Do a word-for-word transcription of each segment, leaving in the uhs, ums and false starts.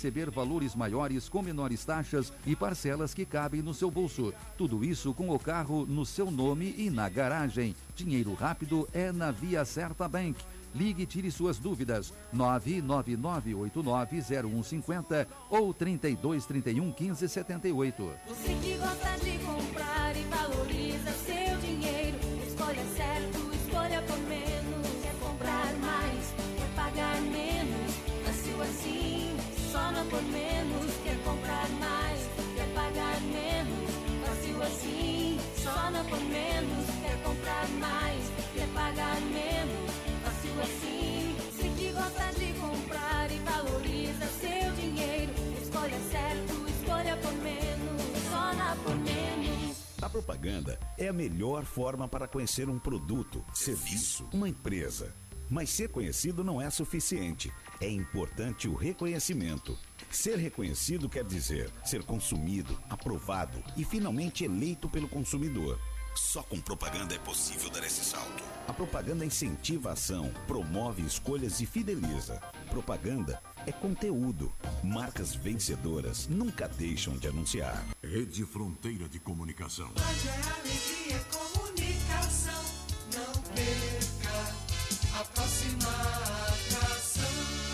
receber valores maiores com menores taxas e parcelas que cabem no seu bolso. Tudo isso com o carro no seu nome e na garagem. Dinheiro rápido é na Via Certa Bank. Ligue e tire suas dúvidas. nove nove nove oito nove zero um cinco zero ou trinta e dois, trinta e um, quinze, setenta e oito. Você que gosta de comprar e valoriza seu dinheiro, escolha certo, escolha por menos. Quer comprar mais, quer pagar menos. Nasceu assim, só não por menos. Quer comprar mais, quer pagar menos. Nasceu assim, só não por menos. Quer comprar mais, quer pagar menos. Fácil assim, você que gosta de comprar e valoriza seu dinheiro, escolha certo, escolha por menos, só na por menos. A propaganda é a melhor forma para conhecer um produto, serviço, uma empresa. Mas ser conhecido não é suficiente. É importante o reconhecimento. Ser reconhecido quer dizer ser consumido, aprovado e finalmente eleito pelo consumidor. Só com propaganda é possível dar esse salto. A propaganda incentiva a ação, promove escolhas e fideliza. Propaganda é conteúdo. Marcas vencedoras nunca deixam de anunciar. Rede Fronteira de Comunicação. Rádio é alegria, é comunicação. Não perca a próxima atração.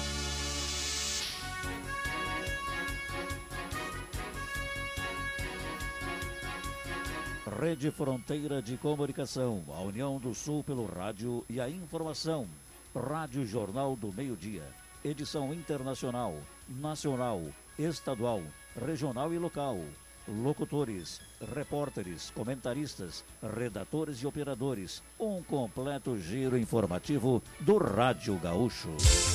Rede Fronteira de Comunicação, a União do Sul pelo rádio e a informação. Rádio Jornal do Meio-Dia, edição internacional, nacional, estadual, regional e local. Locutores, repórteres, comentaristas, redatores e operadores. Um completo giro informativo do Rádio Gaúcho.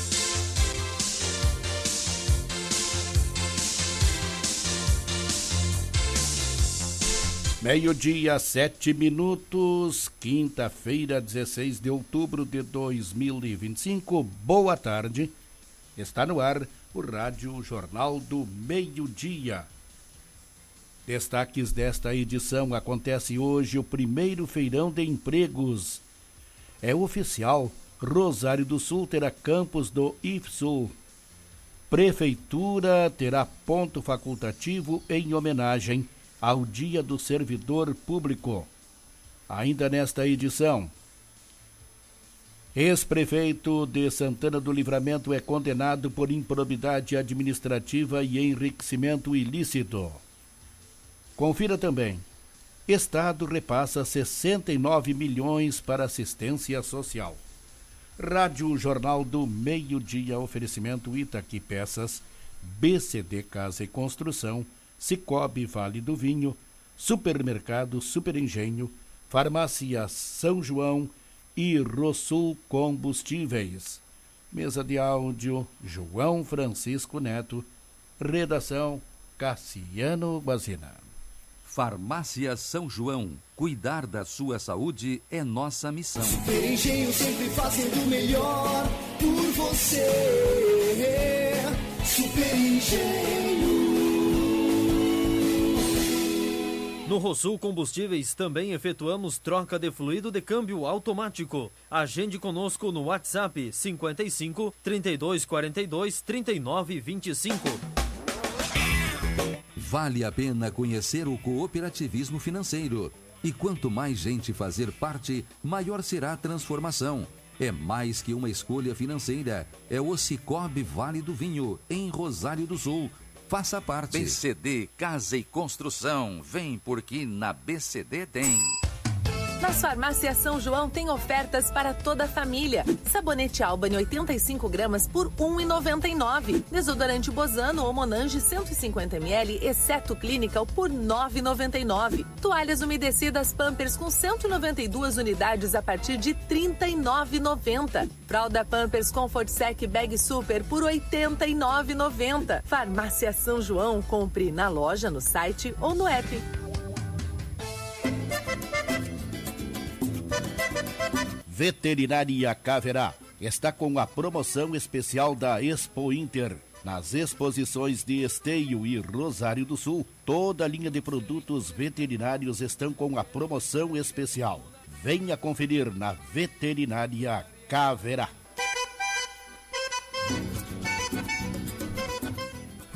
Meio-dia, sete minutos, quinta-feira, dezesseis de outubro de dois mil e vinte e cinco. Boa tarde. Está no ar o Rádio Jornal do Meio-Dia. Destaques desta edição: acontece hoje o primeiro feirão de empregos. É oficial, Rosário do Sul terá campus do I F S U. Prefeitura terá ponto facultativo em homenagem ao Dia do Servidor Público. Ainda nesta edição, ex-prefeito de Santana do Livramento é condenado por improbidade administrativa e enriquecimento ilícito. Confira também: Estado repassa sessenta e nove milhões para assistência social. Rádio Jornal do Meio-Dia, oferecimento Itaqui Peças, B C D Casa e Construção, Cicobi Vale do Vinho, Supermercado Super Engenho, Farmácia São João e Rosul Combustíveis. Mesa de áudio, João Francisco Neto. Redação, Cassiano Guazina. Farmácia São João. Cuidar da sua saúde é nossa missão. Super Engenho sempre fazendo o melhor por você. Super Engenho. No Rosul Combustíveis também efetuamos troca de fluido de câmbio automático. Agende conosco no WhatsApp cinquenta e cinco, trinta e dois, quarenta e dois, trinta e nove, vinte e cinco. Vale a pena conhecer o cooperativismo financeiro. E quanto mais gente fazer parte, maior será a transformação. É mais que uma escolha financeira. É o Cicobi Vale do Vinho, em Rosário do Sul. Faça parte. B C D Casa e Construção. Vem porque na B C D tem. Nas farmácias São João tem ofertas para toda a família. Sabonete Albany oitenta e cinco gramas por um real e noventa e nove centavos. Desodorante Bozano ou Monange cento e cinquenta mililitros, exceto Clinical, por nove reais e noventa e nove centavos. Toalhas umedecidas Pampers com cento e noventa e duas unidades a partir de trinta e nove reais e noventa centavos. Fralda Pampers Comfort Sec Bag Super por oitenta e nove reais e noventa centavos. Farmácia São João, compre na loja, no site ou no app. Veterinária Caverá está com a promoção especial da Expo Inter. Nas exposições de Esteio e Rosário do Sul, toda a linha de produtos veterinários estão com a promoção especial. Venha conferir na Veterinária Caverá.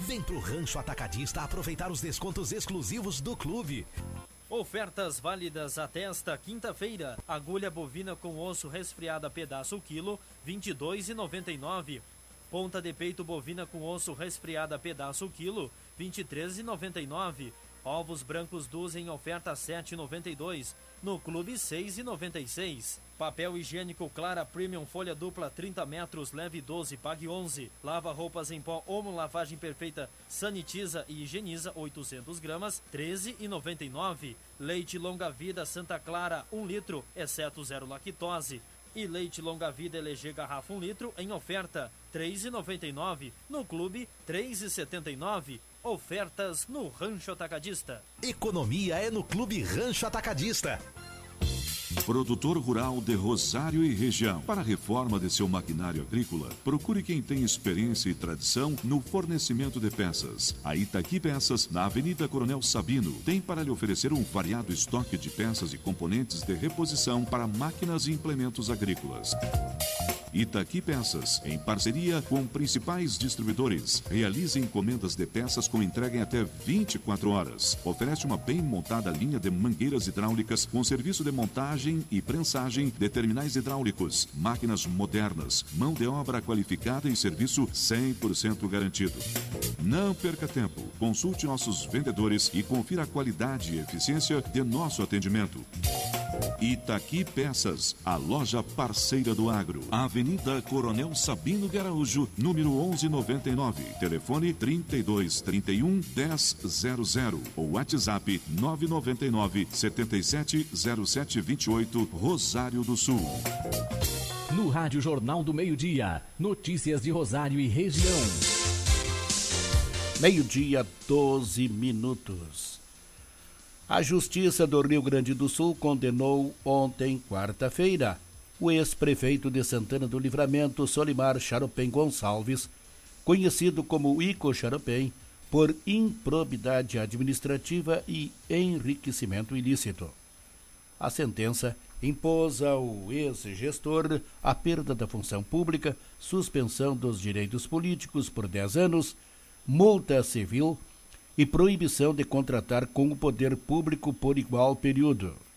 Vem pro Rancho Atacadista aproveitar os descontos exclusivos do clube. Ofertas válidas até esta quinta-feira. Agulha bovina com osso resfriada pedaço quilo, vinte e dois reais e noventa e nove centavos. Ponta de peito bovina com osso resfriada pedaço quilo, vinte e três reais e noventa e nove centavos. Ovos brancos dúzia em oferta sete reais e noventa e dois centavos. No clube seis reais e noventa e seis centavos. Papel higiênico Clara Premium folha dupla trinta metros, leve doze, pague onze. Lava roupas em pó Omo lavagem perfeita, sanitiza e higieniza oitocentos gramas, treze reais e noventa e nove centavos. Leite longa vida Santa Clara um litro, exceto zero lactose. E leite longa vida L G garrafa um litro em oferta, três reais e noventa e nove centavos. No clube, três reais e setenta e nove centavos. Ofertas no Rancho Atacadista. Economia é no Clube Rancho Atacadista. Produtor rural de Rosário e região. Para a reforma de seu maquinário agrícola, procure quem tem experiência e tradição no fornecimento de peças. A Itaqui Peças, na Avenida Coronel Sabino, tem para lhe oferecer um variado estoque de peças e componentes de reposição para máquinas e implementos agrícolas. Itaqui Peças, em parceria com principais distribuidores, realiza encomendas de peças com entrega em até vinte e quatro horas. Oferece uma bem montada linha de mangueiras hidráulicas com serviço de montagem e prensagem de terminais hidráulicos, máquinas modernas, mão de obra qualificada e serviço cem por cento garantido. Não perca tempo. Consulte nossos vendedores e confira a qualidade e eficiência de nosso atendimento. Itaqui Peças, a loja parceira do agro. Avenida Coronel Sabino Garaújo, número onze noventa e nove. Telefone trinta e dois, trinta e um, dez zero zero ou WhatsApp nove nove nove, sete sete zero sete dois oito, Rosário do Sul. No Rádio Jornal do Meio-Dia, notícias de Rosário e região. Meio-dia, doze minutos. A Justiça do Rio Grande do Sul condenou ontem, quarta-feira, o ex-prefeito de Santana do Livramento, Solimar Charopem Gonçalves, conhecido como Ico Charopem, por improbidade administrativa e enriquecimento ilícito. A sentença impôs ao ex-gestor a perda da função pública, suspensão dos direitos políticos por dez anos, multa civil e proibição de contratar com o poder público por igual período.